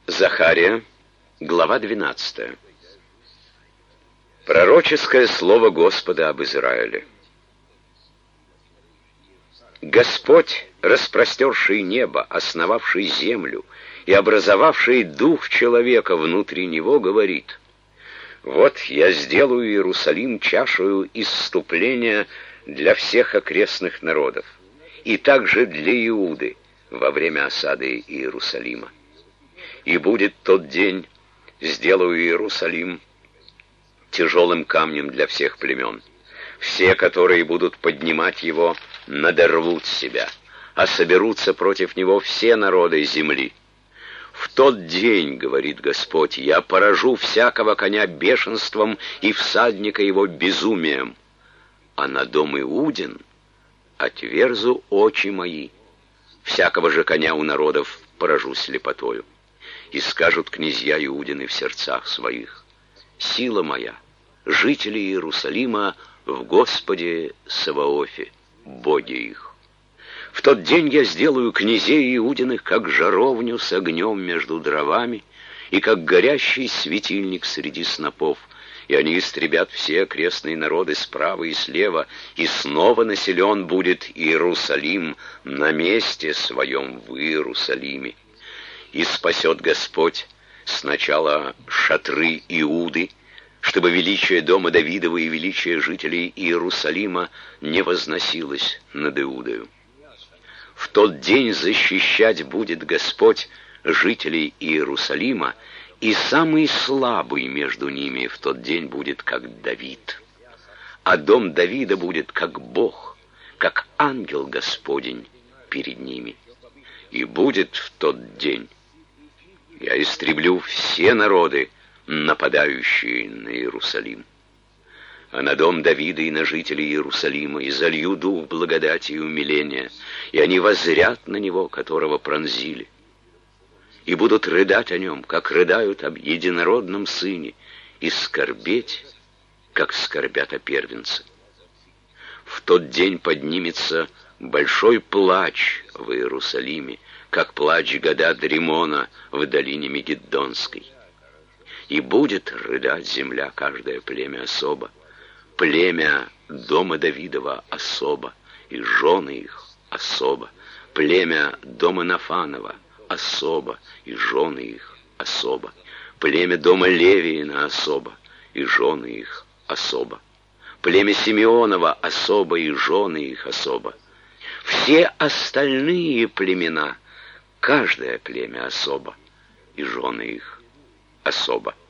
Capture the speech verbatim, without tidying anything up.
Захария, глава двенадцатая. Пророческое слово Господа об Израиле. Господь, распростерший небо, основавший землю и образовавший дух человека внутри него, говорит: «Вот я сделаю Иерусалим чашею исступления для всех окрестных народов, и также для Иуды во время осады Иерусалима. И будет тот день, сделаю Иерусалим тяжелым камнем для всех племен. Все, которые будут поднимать его, надорвут себя, а соберутся против него все народы земли. В тот день, говорит Господь, я поражу всякого коня бешенством и всадника его безумием, а на дом Иудин отверзу очи мои, всякого же коня у народов поражу слепотою. И скажут князья Иудины в сердцах своих: сила моя, жители Иерусалима, в Господе Саваофе, Боге их. В тот день я сделаю князей Иудиных, как жаровню с огнем между дровами, и как горящий светильник среди снопов, и они истребят все окрестные народы справа и слева, и снова населен будет Иерусалим на месте своем в Иерусалиме. И спасет Господь сначала шатры Иуды, чтобы величие дома Давидова и величие жителей Иерусалима не возносилось над Иудою. В тот день защищать будет Господь жителей Иерусалима, и самый слабый между ними в тот день будет как Давид. А дом Давида будет как Бог, как ангел Господень перед ними. И будет в тот день: я истреблю все народы, нападающие на Иерусалим. А на дом Давида и на жителей Иерусалима и залью дух благодати и умиления, и они воззрят на него, которого пронзили, и будут рыдать о нем, как рыдают об единородном сыне, и скорбеть, как скорбят о первенце. В тот день поднимется большой плач в Иерусалиме, как плач Гадад Римона в долине Мегиддонской. И будет рыдать земля, каждое племя особо, племя дома Давидова особо, и жены их особо, племя дома Нафанова особо, и жены их особо, племя дома Левиина особо, и жены их особо, племя Симеонова особо, и жены их особо. Все остальные племена, каждое племя особо, и жены их особо.